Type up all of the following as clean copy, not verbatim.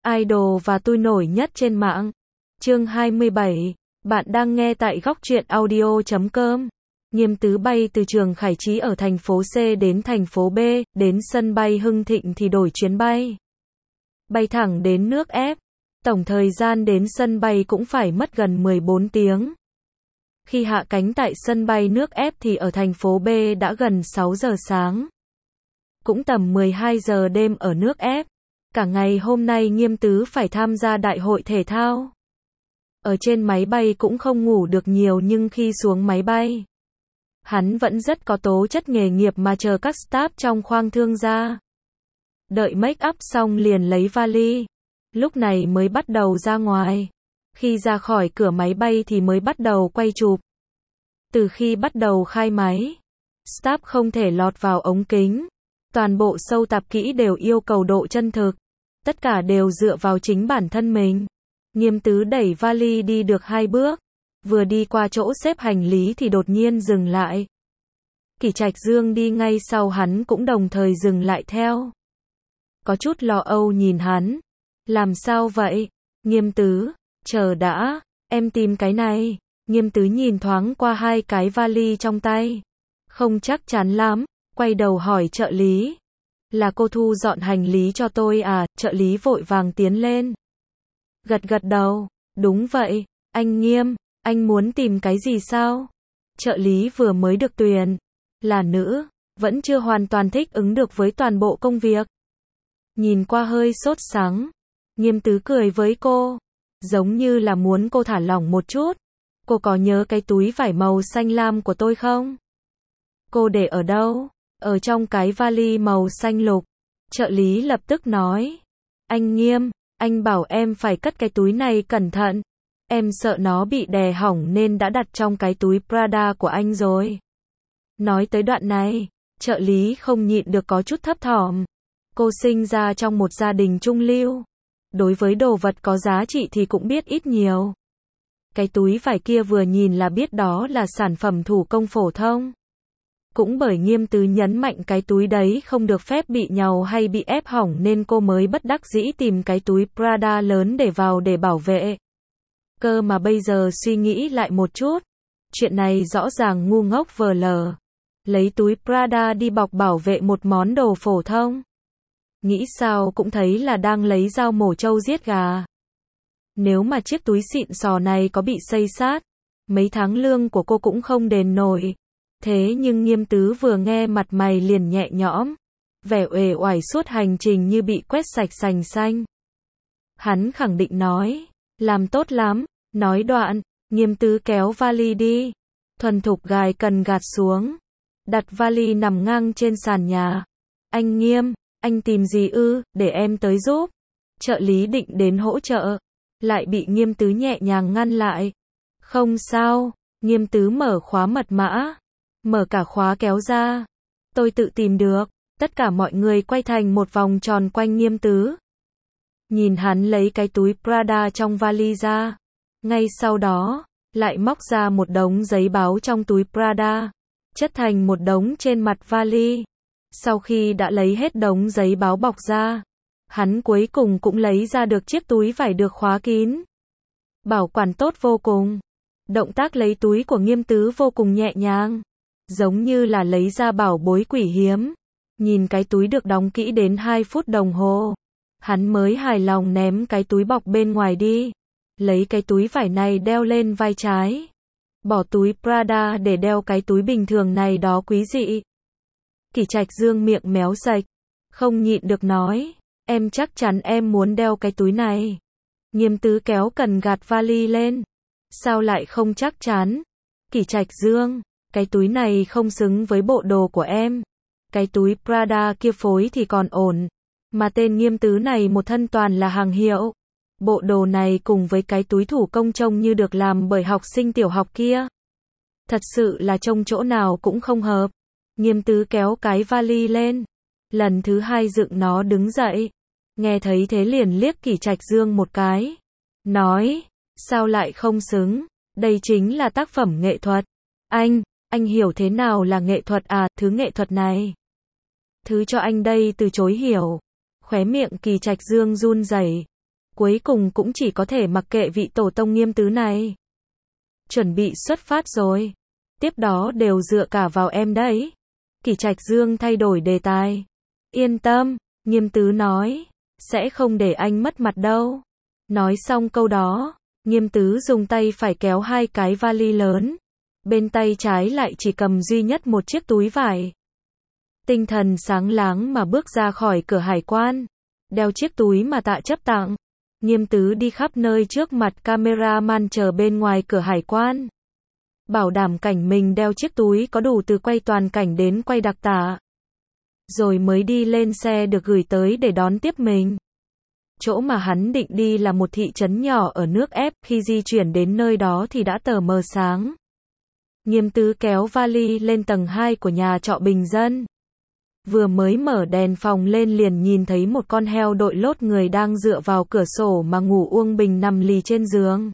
idol và tôi nổi nhất trên mạng. Chương 27. Bạn đang nghe tại góc truyện audio.com. Nghiêm Tứ bay từ trường Khải Trí ở thành phố C đến thành phố B, đến sân bay Hưng Thịnh thì đổi chuyến bay. Bay thẳng đến nước F. Tổng thời gian đến sân bay cũng phải mất gần 14 tiếng. Khi hạ cánh tại sân bay nước F thì ở thành phố B đã gần 6 giờ sáng. Cũng tầm 12 giờ đêm ở nước F. Cả ngày hôm nay Nghiêm Tứ phải tham gia đại hội thể thao. Ở trên máy bay cũng không ngủ được nhiều nhưng khi xuống máy bay, hắn vẫn rất có tố chất nghề nghiệp mà chờ các staff trong khoang thương ra. Đợi make up xong liền lấy vali. Lúc này mới bắt đầu ra ngoài. Khi ra khỏi cửa máy bay thì mới bắt đầu quay chụp. Từ khi bắt đầu khai máy, staff không thể lọt vào ống kính. Toàn bộ show tạp kỹ đều yêu cầu độ chân thực. Tất cả đều dựa vào chính bản thân mình. Nghiêm Tứ đẩy vali đi được 2 bước. Vừa đi qua chỗ xếp hành lý thì đột nhiên dừng lại. Kỷ Trạch Dương đi ngay sau hắn cũng đồng thời dừng lại theo. Có chút lo âu nhìn hắn. Làm sao vậy? Nghiêm Tứ, chờ đã, em tìm cái này. Nghiêm Tứ nhìn thoáng qua 2 cái vali trong tay. Không chắc chắn lắm, quay đầu hỏi trợ lý. Là cô thu dọn hành lý cho tôi à? Trợ lý vội vàng tiến lên. Gật đầu, đúng vậy, anh Nghiêm, anh muốn tìm cái gì sao? Trợ lý vừa mới được tuyển, là nữ, vẫn chưa hoàn toàn thích ứng được với toàn bộ công việc. Nhìn qua hơi sốt sắng, Nghiêm Tứ cười với cô, giống như là muốn cô thả lỏng một chút. Cô có nhớ cái túi vải màu xanh lam của tôi không? Cô để ở đâu? Ở trong cái vali màu xanh lục. Trợ lý lập tức nói, anh Nghiêm, anh bảo em phải cất cái túi này cẩn thận. Em sợ nó bị đè hỏng nên đã đặt trong cái túi Prada của anh rồi. Nói tới đoạn này, trợ lý không nhịn được có chút thấp thỏm. Cô sinh ra trong một gia đình trung lưu. Đối với đồ vật có giá trị thì cũng biết ít nhiều. Cái túi vải kia vừa nhìn là biết đó là sản phẩm thủ công phổ thông. Cũng bởi Nghiêm Tứ nhấn mạnh cái túi đấy không được phép bị nhàu hay bị ép hỏng nên cô mới bất đắc dĩ tìm cái túi Prada lớn để vào để bảo vệ. Cơ mà bây giờ suy nghĩ lại một chút, chuyện này rõ ràng ngu ngốc vờ lờ. Lấy túi Prada đi bọc bảo vệ một món đồ phổ thông. Nghĩ sao cũng thấy là đang lấy dao mổ trâu giết gà. Nếu mà chiếc túi xịn sò này có bị xây xát, mấy tháng lương của cô cũng không đền nổi. Thế nhưng Nghiêm Tứ vừa nghe mặt mày liền nhẹ nhõm, vẻ uể oải suốt hành trình như bị quét sạch sành xanh. Hắn khẳng định nói, làm tốt lắm. Nói đoạn, Nghiêm Tứ kéo vali đi, thuần thục gài cần gạt xuống, đặt vali nằm ngang trên sàn nhà. Anh Nghiêm, anh tìm gì ư? Để em tới giúp. Trợ lý định đến hỗ trợ, lại bị Nghiêm Tứ nhẹ nhàng ngăn lại. Không sao. Nghiêm Tứ mở khóa mật mã, mở cả khóa kéo ra. Tôi tự tìm được. Tất cả mọi người quay thành một vòng tròn quanh Nghiêm Tứ. Nhìn hắn lấy cái túi Prada trong vali ra. Ngay sau đó, lại móc ra một đống giấy báo trong túi Prada, chất thành một đống trên mặt vali. Sau khi đã lấy hết đống giấy báo bọc ra, hắn cuối cùng cũng lấy ra được chiếc túi vải được khóa kín. Bảo quản tốt vô cùng. Động tác lấy túi của Nghiêm Tứ vô cùng nhẹ nhàng, giống như là lấy ra bảo bối quý hiếm. Nhìn cái túi được đóng kỹ đến 2 phút đồng hồ, hắn mới hài lòng ném cái túi bọc bên ngoài đi. Lấy cái túi vải này đeo lên vai trái. Bỏ túi Prada để đeo cái túi bình thường này đó quý dị. Kỷ Trạch Dương miệng méo sạch, không nhịn được nói, em chắc chắn em muốn đeo cái túi này. Nghiêm Tứ kéo cần gạt vali lên. Sao lại không chắc chắn? Kỷ Trạch Dương, cái túi này không xứng với bộ đồ của em. Cái túi Prada kia phối thì còn ổn, mà tên Nghiêm Tứ này một thân toàn là hàng hiệu. Bộ đồ này cùng với cái túi thủ công trông như được làm bởi học sinh tiểu học kia. Thật sự là trông chỗ nào cũng không hợp. Nghiêm Tứ kéo cái vali lên. Lần thứ 2 dựng nó đứng dậy. Nghe thấy thế liền liếc Kỷ Trạch Dương một cái. Nói, sao lại không xứng? Đây chính là tác phẩm nghệ thuật. Anh hiểu thế nào là nghệ thuật à? Thứ nghệ thuật này. Thứ cho anh đây từ chối hiểu. Khóe miệng Kỷ Trạch Dương run rẩy. cuối cùng cũng chỉ có thể mặc kệ vị tổ tông Nghiêm Tứ này. Chuẩn bị xuất phát rồi. Tiếp đó đều dựa cả vào em đấy. Kỷ Trạch Dương thay đổi đề tài. Yên tâm, Nghiêm Tứ nói, sẽ không để anh mất mặt đâu. Nói xong câu đó, Nghiêm Tứ dùng tay phải kéo hai cái vali lớn. Bên tay trái lại chỉ cầm duy nhất một chiếc túi vải. Tinh thần sáng láng mà bước ra khỏi cửa hải quan. Đeo chiếc túi mà Tạ Chấp tặng. Nghiêm Tứ đi khắp nơi trước mặt cameraman chờ bên ngoài cửa hải quan. Bảo đảm cảnh mình đeo chiếc túi có đủ từ quay toàn cảnh đến quay đặc tả. Rồi mới đi lên xe được gửi tới để đón tiếp mình. Chỗ mà hắn định đi là một thị trấn nhỏ ở nước ép, khi di chuyển đến nơi đó thì đã tờ mờ sáng. Nghiêm Tứ kéo vali lên tầng 2 của nhà trọ bình dân. Vừa mới mở đèn phòng lên liền nhìn thấy một con heo đội lốt người đang dựa vào cửa sổ mà ngủ. Uông Bình nằm lì trên giường.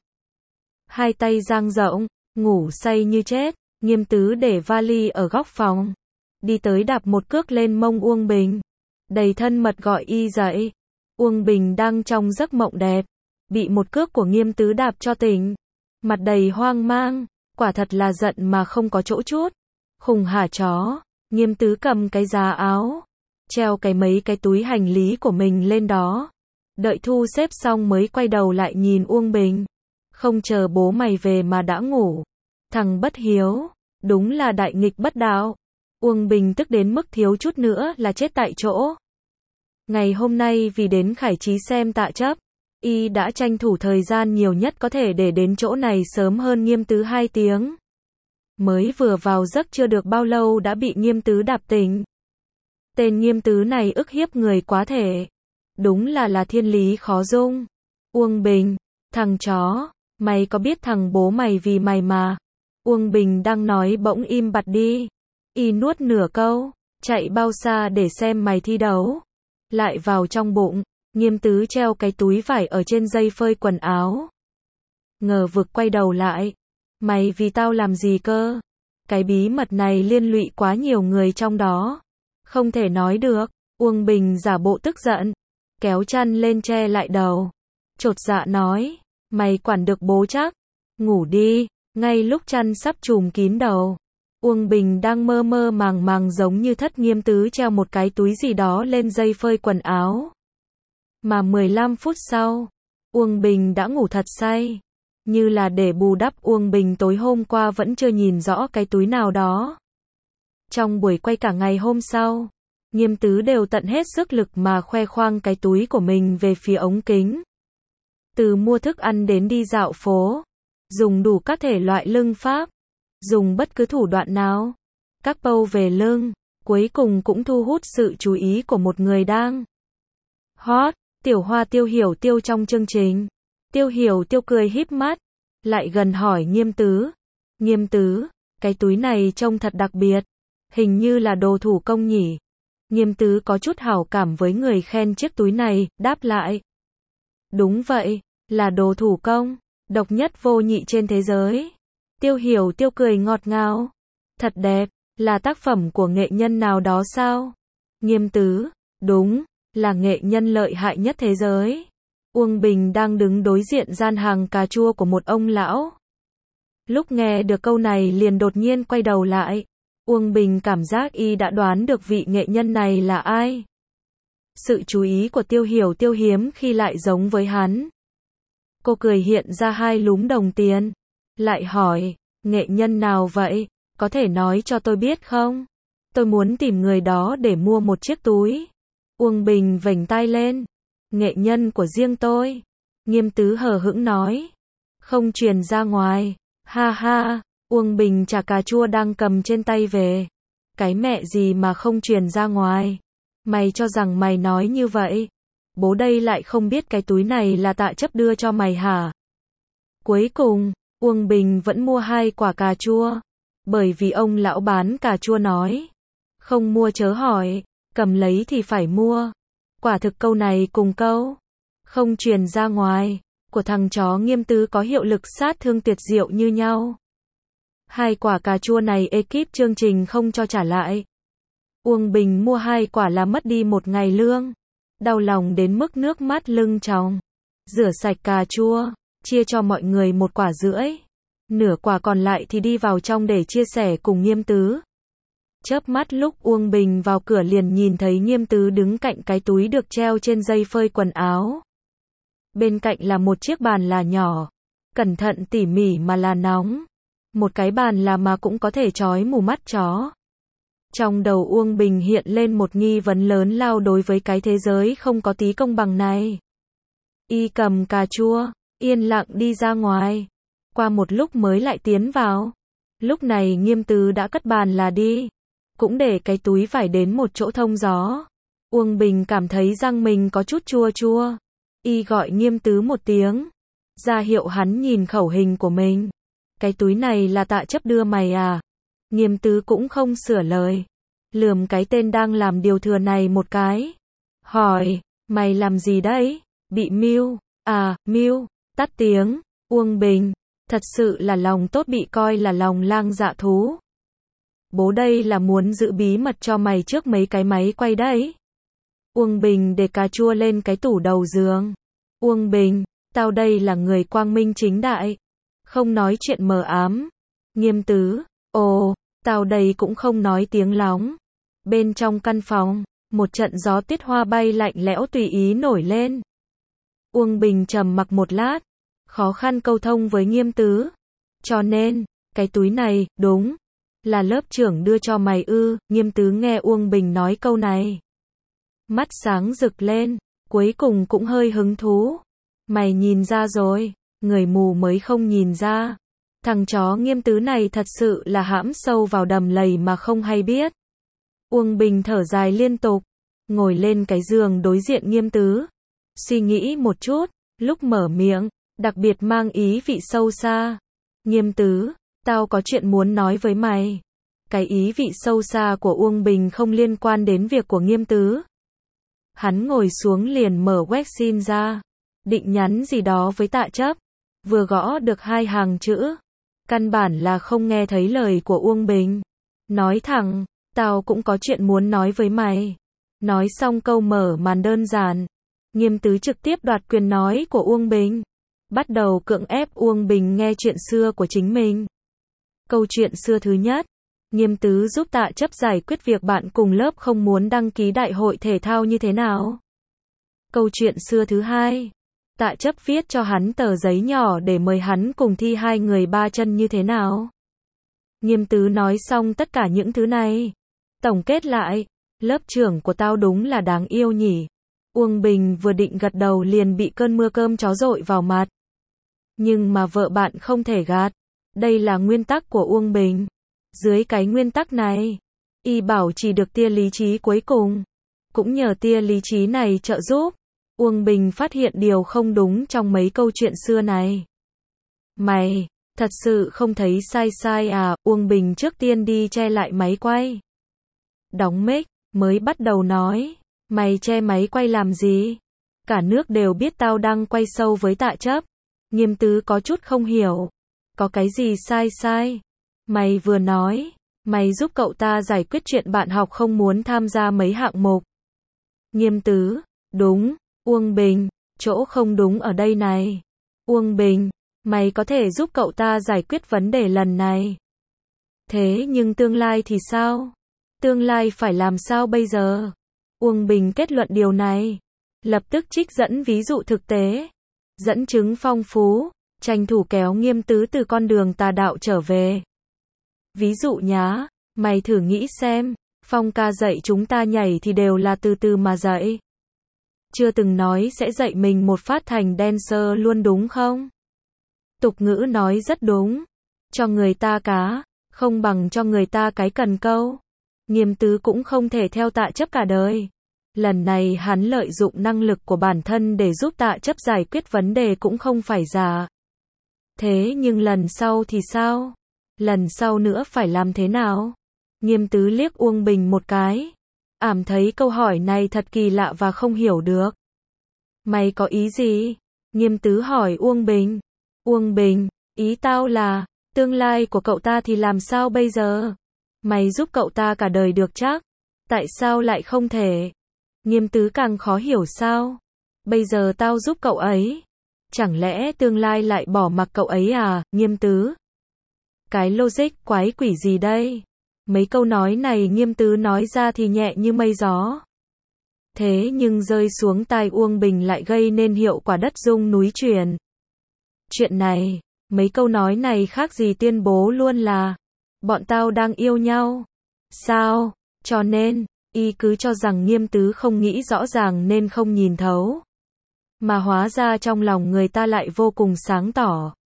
Hai tay dang rộng, ngủ say như chết. Nghiêm Tứ để vali ở góc phòng. Đi tới đạp một cước lên mông Uông Bình. Đầy thân mật gọi y dậy. Uông Bình đang trong giấc mộng đẹp. Bị một cước của Nghiêm Tứ đạp cho tỉnh. Mặt đầy hoang mang. Quả thật là giận mà không có chỗ chút. Khùng hả chó. Nghiêm Tứ cầm cái giá áo. Treo mấy cái túi hành lý của mình lên đó. Đợi thu xếp xong mới quay đầu lại nhìn Uông Bình. Không chờ bố mày về mà đã ngủ. Thằng bất hiếu. Đúng là đại nghịch bất đạo. Uông Bình tức đến mức thiếu chút nữa là chết tại chỗ. Ngày hôm nay vì đến Khải Trí xem Tạ Chấp, y đã tranh thủ thời gian nhiều nhất có thể để đến chỗ này sớm hơn Nghiêm Tứ 2 tiếng. Mới vừa vào giấc chưa được bao lâu đã bị Nghiêm Tứ đạp tỉnh. Tên Nghiêm Tứ này ức hiếp người quá thể. Đúng là thiên lý khó dung. Uông Bình, thằng chó, mày có biết thằng bố mày vì mày mà. Uông Bình đang nói bỗng im bặt đi. Y nuốt nửa câu, chạy bao xa để xem mày thi đấu. Lại vào trong bụng, Nghiêm Tứ treo cái túi vải ở trên dây phơi quần áo. Ngờ vực quay đầu lại. Mày vì tao làm gì cơ? Cái bí mật này liên lụy quá nhiều người trong đó. Không thể nói được. Uông Bình giả bộ tức giận. Kéo chăn lên che lại đầu. Chột dạ nói. Mày quản được bố chắc. Ngủ đi. Ngay lúc chăn sắp trùm kín đầu. Uông Bình đang mơ mơ màng màng giống như thất Nghiêm Tứ treo một cái túi gì đó lên dây phơi quần áo. Mà 15 phút sau, Uông Bình đã ngủ thật say. Như là để bù đắp Uông Bình tối hôm qua vẫn chưa nhìn rõ cái túi nào đó. Trong buổi quay cả ngày hôm sau, Nghiêm Tứ đều tận hết sức lực mà khoe khoang cái túi của mình về phía ống kính. Từ mua thức ăn đến đi dạo phố, dùng đủ các thể loại lưng pháp, dùng bất cứ thủ đoạn nào, các pose về lưng, cuối cùng cũng thu hút sự chú ý của một người đang hot, Tiểu Hoa Tiêu Hiểu Tiêu trong chương trình. Tiêu Hiểu Tiêu cười híp mắt, lại gần hỏi Nghiêm Tứ. Nghiêm Tứ, cái túi này trông thật đặc biệt, hình như là đồ thủ công nhỉ? Nghiêm Tứ có chút hảo cảm với người khen chiếc túi này, đáp lại. Đúng vậy, là đồ thủ công, độc nhất vô nhị trên thế giới. Tiêu Hiểu Tiêu cười ngọt ngào. Thật đẹp, là tác phẩm của nghệ nhân nào đó sao? Nghiêm Tứ, đúng, là nghệ nhân lợi hại nhất thế giới. Uông Bình đang đứng đối diện gian hàng cà chua của một ông lão. Lúc nghe được câu này liền đột nhiên quay đầu lại. Uông Bình cảm giác y đã đoán được vị nghệ nhân này là ai. Sự chú ý của Tiêu Hiểu Tiêu hiếm khi lại giống với hắn. Cô cười hiện ra hai lúm đồng tiền. Lại hỏi, nghệ nhân nào vậy? Có thể nói cho tôi biết không? Tôi muốn tìm người đó để mua một chiếc túi. Uông Bình vểnh tai lên. Nghệ nhân của riêng tôi. Nghiêm Tứ hờ hững nói. Không truyền ra ngoài. Ha ha, Uông Bình trả cà chua đang cầm trên tay về. Cái mẹ gì mà không truyền ra ngoài. Mày cho rằng mày nói như vậy. Bố đây lại không biết cái túi này là Tạ Chấp đưa cho mày hả? Cuối cùng, Uông Bình vẫn mua 2 quả cà chua. Bởi vì ông lão bán cà chua nói. Không mua chớ hỏi, cầm lấy thì phải mua. Quả thực câu này cùng câu không truyền ra ngoài của thằng chó Nghiêm Tứ có hiệu lực sát thương tuyệt diệu như nhau. 2 quả cà chua này ekip chương trình không cho trả lại. Uông Bình mua 2 quả là mất đi 1 ngày lương. Đau lòng đến mức nước mắt lưng tròng. rửa sạch cà chua, chia cho mọi người 1,5 quả. Nửa quả còn lại thì đi vào trong để chia sẻ cùng Nghiêm Tứ. Chớp mắt lúc Uông Bình vào cửa liền nhìn thấy Nghiêm Tứ đứng cạnh cái túi được treo trên dây phơi quần áo. Bên cạnh là một chiếc bàn là nhỏ, cẩn thận tỉ mỉ mà là nóng. Một cái bàn là mà cũng có thể chói mù mắt chó. Trong đầu Uông Bình hiện lên một nghi vấn lớn lao đối với cái thế giới không có tí công bằng này. Y cầm cà chua, yên lặng đi ra ngoài. Qua một lúc mới lại tiến vào. Lúc này Nghiêm Tứ đã cất bàn là đi. Cũng để cái túi vải đến một chỗ thông gió. Uông Bình cảm thấy răng mình có chút chua chua. Y gọi Nghiêm Tứ một tiếng. Ra hiệu hắn nhìn khẩu hình của mình. Cái túi này là Tạ Chấp đưa mày à? Nghiêm Tứ cũng không sửa lời. Lườm cái tên đang làm điều thừa này một cái. Hỏi, mày làm gì đấy? Bị mưu. À, mưu. Tắt tiếng. Uông Bình. Thật sự là lòng tốt bị coi là lòng lang dạ thú. Bố đây là muốn giữ bí mật cho mày trước mấy cái máy quay đấy. Uông Bình để cà chua lên cái tủ đầu giường. Uông Bình, tao đây là người quang minh chính đại. Không nói chuyện mờ ám. Nghiêm Tứ, ồ, tao đây cũng không nói tiếng lóng. Bên trong căn phòng, một trận gió tiết hoa bay lạnh lẽo tùy ý nổi lên. Uông Bình trầm mặc một lát, khó khăn câu thông với Nghiêm Tứ. Cho nên, cái túi này, đúng, là lớp trưởng đưa cho mày ư? Nghiêm Tứ nghe Uông Bình nói câu này. Mắt sáng rực lên, cuối cùng cũng hơi hứng thú. Mày nhìn ra rồi, người mù mới không nhìn ra. Thằng chó Nghiêm Tứ này thật sự là hãm sâu vào đầm lầy mà không hay biết. Uông Bình thở dài liên tục, ngồi lên cái giường đối diện Nghiêm Tứ. Suy nghĩ một chút, lúc mở miệng, đặc biệt mang ý vị sâu xa. Nghiêm Tứ, tao có chuyện muốn nói với mày. Cái ý vị sâu xa của Uông Bình không liên quan đến việc của Nghiêm Tứ. Hắn ngồi xuống liền mở webcam ra, định nhắn gì đó với Tạ Chấp. Vừa gõ được 2 hàng chữ, căn bản là không nghe thấy lời của Uông Bình. Nói thẳng, tao cũng có chuyện muốn nói với mày. Nói xong câu mở màn đơn giản, Nghiêm Tứ trực tiếp đoạt quyền nói của Uông Bình. Bắt đầu cưỡng ép Uông Bình nghe chuyện xưa của chính mình. Câu chuyện xưa thứ nhất, Nghiêm Tứ giúp Tạ Chấp giải quyết việc bạn cùng lớp không muốn đăng ký đại hội thể thao như thế nào. Câu chuyện xưa thứ hai, Tạ Chấp viết cho hắn tờ giấy nhỏ để mời hắn cùng thi 2 người 3 chân như thế nào. Nghiêm Tứ nói xong tất cả những thứ này. Tổng kết lại, lớp trưởng của tao đúng là đáng yêu nhỉ. Uông Bình vừa định gật đầu liền bị cơn mưa cơm chó dội vào mặt. Nhưng mà vợ bạn không thể gạt. Đây là nguyên tắc của Uông Bình. Dưới cái nguyên tắc này, y bảo chỉ được tia lý trí cuối cùng. Cũng nhờ tia lý trí này trợ giúp, Uông Bình phát hiện điều không đúng trong mấy câu chuyện xưa này. Mày, thật sự không thấy sai sai à? Uông Bình trước tiên đi che lại máy quay. Đóng mic, mới bắt đầu nói. Mày che máy quay làm gì? Cả nước đều biết tao đang quay show với Tạ Chấp. Nghiêm Tứ có chút không hiểu. Có cái gì sai sai? Mày vừa nói, mày giúp cậu ta giải quyết chuyện bạn học không muốn tham gia mấy hạng mục. Nghiêm Tứ, đúng. Uông Bình, chỗ không đúng ở đây này. Uông Bình, mày có thể giúp cậu ta giải quyết vấn đề lần này. Thế nhưng tương lai thì sao? Tương lai phải làm sao bây giờ? Uông Bình kết luận điều này. Lập tức trích dẫn ví dụ thực tế. Dẫn chứng phong phú, tranh thủ kéo Nghiêm Tứ từ con đường tà đạo trở về. Ví dụ nhá, mày thử nghĩ xem, Phong ca dạy chúng ta nhảy thì đều là từ từ mà dạy. Chưa từng nói sẽ dạy mình một phát thành dancer luôn đúng không? Tục ngữ nói rất đúng. Cho người ta cá, không bằng cho người ta cái cần câu. Nghiêm Tứ cũng không thể theo Tạ Chấp cả đời. Lần này hắn lợi dụng năng lực của bản thân để giúp Tạ Chấp giải quyết vấn đề cũng không phải giả. Thế nhưng lần sau thì sao? Lần sau nữa phải làm thế nào? Nghiêm Tứ liếc Uông Bình một cái. Ảm thấy câu hỏi này thật kỳ lạ và không hiểu được. Mày có ý gì? Nghiêm Tứ hỏi Uông Bình. Uông Bình, ý tao là, tương lai của cậu ta thì làm sao bây giờ? Mày giúp cậu ta cả đời được chắc. Tại sao lại không thể? Nghiêm Tứ càng khó hiểu sao? Bây giờ tao giúp cậu ấy. Chẳng lẽ tương lai lại bỏ mặc cậu ấy à, Nghiêm Tứ? Cái logic quái quỷ gì đây? Mấy câu nói này Nghiêm Tứ nói ra thì nhẹ như mây gió. Thế nhưng rơi xuống tai Uông Bình lại gây nên hiệu quả đất rung núi chuyển. Chuyện này, mấy câu nói này khác gì tuyên bố luôn là bọn tao đang yêu nhau. Sao? Cho nên, y cứ cho rằng Nghiêm Tứ không nghĩ rõ ràng nên không nhìn thấu. Mà hóa ra trong lòng người ta lại vô cùng sáng tỏ.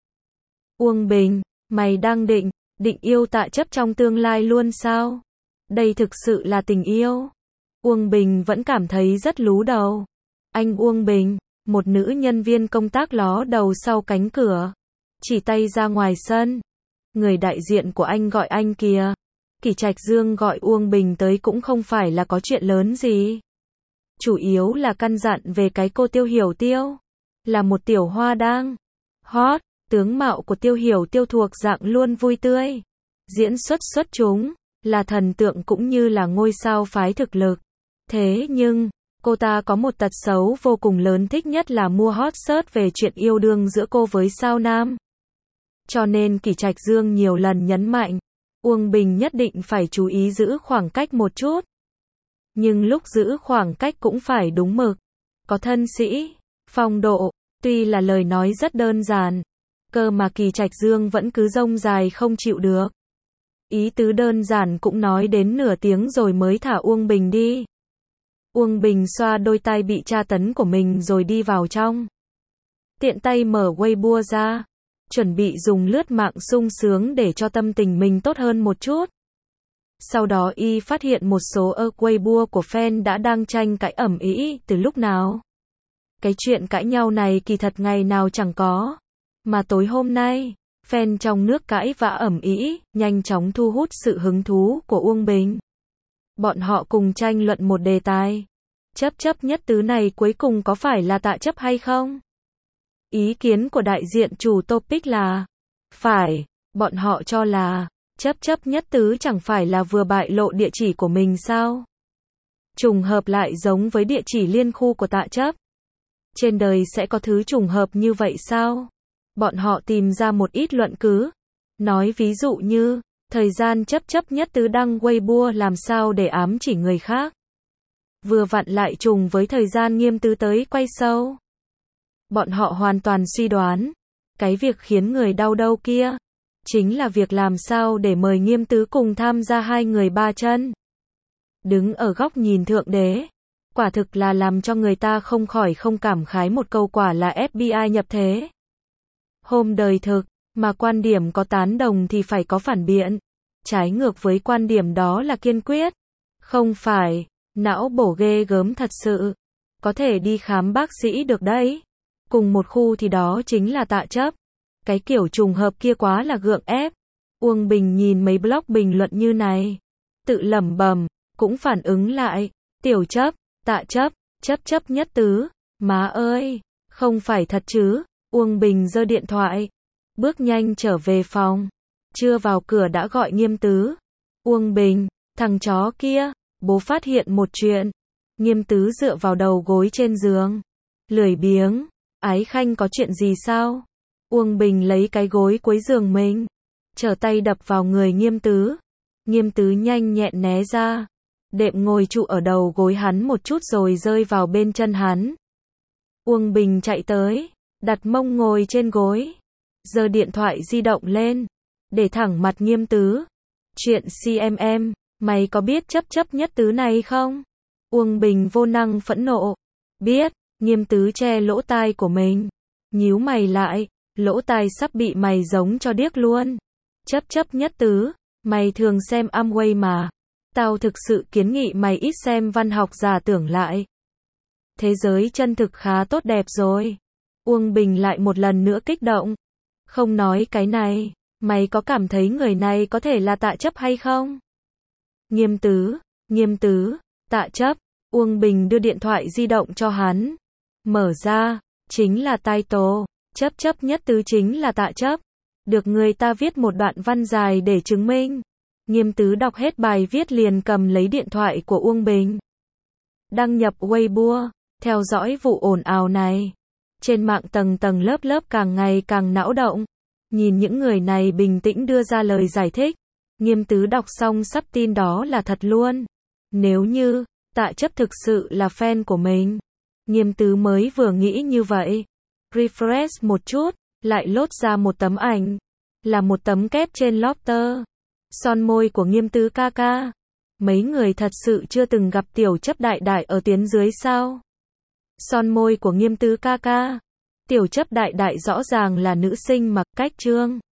Uông Bình, mày đang định yêu Tạ Chấp trong tương lai luôn sao? Đây thực sự là tình yêu. Uông Bình vẫn cảm thấy rất lú đầu. Anh Uông Bình, một nữ nhân viên công tác ló đầu sau cánh cửa, chỉ tay ra ngoài sân. Người đại diện của anh gọi anh kìa. Kỷ Trạch Dương gọi Uông Bình tới cũng không phải là có chuyện lớn gì. Chủ yếu là căn dặn về cái cô Tiêu Hiểu Tiêu. Là một tiểu hoa đang hot, tướng mạo của Tiêu Hiểu Tiêu thuộc dạng luôn vui tươi. Diễn xuất xuất chúng, là thần tượng cũng như là ngôi sao phái thực lực. Thế nhưng, cô ta có một tật xấu vô cùng lớn, thích nhất là mua hot search về chuyện yêu đương giữa cô với sao nam. Cho nên Kỷ Trạch Dương nhiều lần nhấn mạnh, Uông Bình nhất định phải chú ý giữ khoảng cách một chút. Nhưng lúc giữ khoảng cách cũng phải đúng mực, có thân sĩ, phong độ, tuy là lời nói rất đơn giản, cơ mà Kỷ Trạch Dương vẫn cứ rông dài không chịu được. Ý tứ đơn giản cũng nói đến nửa tiếng rồi mới thả Uông Bình đi. Uông Bình xoa đôi tai bị tra tấn của mình rồi đi vào trong. Tiện tay mở Weibo ra, chuẩn bị dùng lướt mạng sung sướng để cho tâm tình mình tốt hơn một chút. Sau đó y phát hiện một số Weibo của fan đã đang tranh cãi ầm ĩ từ lúc nào. Cái chuyện cãi nhau này kỳ thật ngày nào chẳng có. Mà tối hôm nay, fan trong nước cãi vã ầm ĩ, nhanh chóng thu hút sự hứng thú của Uông Bình. Bọn họ cùng tranh luận một đề tài. Chấp nhất tứ này cuối cùng có phải là Tạ Chấp hay không? Ý kiến của đại diện chủ topic là phải, bọn họ cho là chấp nhất tứ chẳng phải là vừa bại lộ địa chỉ của mình sao? Trùng hợp lại giống với địa chỉ liên khu của Tạ Chấp. Trên đời sẽ có thứ trùng hợp như vậy sao? Bọn họ tìm ra một ít luận cứ. Nói ví dụ như, thời gian chấp nhất tứ đăng Weibo làm sao để ám chỉ người khác. Vừa vặn lại trùng với thời gian Nghiêm Tứ tới quay show. Bọn họ hoàn toàn suy đoán, cái việc khiến người đau đầu kia, chính là việc làm sao để mời Nghiêm Tứ cùng tham gia hai người ba chân. Đứng ở góc nhìn thượng đế, quả thực là làm cho người ta không khỏi không cảm khái một câu, quả là FBI nhập thế. Hôm đời thực, mà quan điểm có tán đồng thì phải có phản biện. Trái ngược với quan điểm đó là kiên quyết. Không phải, não bổ ghê gớm thật sự. Có thể đi khám bác sĩ được đấy. Cùng một khu thì đó chính là Tạ Chấp. Cái kiểu trùng hợp kia quá là gượng ép. Uông Bình nhìn mấy blog bình luận như này, tự lẩm bẩm, cũng phản ứng lại. Tiểu Chấp, Tạ Chấp, chấp nhất tứ. Má ơi, không phải thật chứ? Uông Bình giơ điện thoại, bước nhanh trở về phòng. Chưa vào cửa đã gọi Nghiêm Tứ. Uông Bình, thằng chó kia, bố phát hiện một chuyện. Nghiêm Tứ dựa vào đầu gối trên giường, lười biếng. Ái Khanh có chuyện gì sao? Uông Bình lấy cái gối cuối giường mình, trở tay đập vào người Nghiêm Tứ. Nghiêm Tứ nhanh nhẹn né ra, đệm ngồi trụ ở đầu gối hắn một chút rồi rơi vào bên chân hắn. Uông Bình chạy tới, đặt mông ngồi trên gối, giơ điện thoại di động lên, để thẳng mặt Nghiêm Tứ. Chuyện CMM, mày có biết chấp nhất tứ này không? Uông Bình vô năng phẫn nộ. Biết. Nghiêm Tứ che lỗ tai của mình, nhíu mày lại, lỗ tai sắp bị mày giống cho điếc luôn. Chấp nhất tứ, mày thường xem Amway mà. Tao thực sự kiến nghị mày ít xem văn học giả tưởng lại. Thế giới chân thực khá tốt đẹp rồi. Uông Bình lại một lần nữa kích động. Không nói cái này, mày có cảm thấy người này có thể là Tạ Chấp hay không? Nghiêm Tứ, Tạ Chấp. Uông Bình đưa điện thoại di động cho hắn. Mở ra, chính là title, chấp nhất tứ chính là Tạ Chấp. Được người ta viết một đoạn văn dài để chứng minh. Nghiêm Tứ đọc hết bài viết liền cầm lấy điện thoại của Uông Bình. Đăng nhập Weibo, theo dõi vụ ồn ào này. Trên mạng tầng tầng lớp lớp càng ngày càng não động. Nhìn những người này bình tĩnh đưa ra lời giải thích. Nghiêm Tứ đọc xong sắp tin đó là thật luôn. Nếu như Tạ Chấp thực sự là fan của mình. Nghiêm Tứ mới vừa nghĩ như vậy. Refresh một chút, lại lốt ra một tấm ảnh. Là một tấm kép trên lobster. Son môi của Nghiêm Tứ ca ca. Mấy người thật sự chưa từng gặp Tiểu Chấp đại đại ở tuyến dưới sao? Son môi của Nghiêm Tứ ca ca. Tiểu Chấp đại đại rõ ràng là nữ sinh mặc cách trương.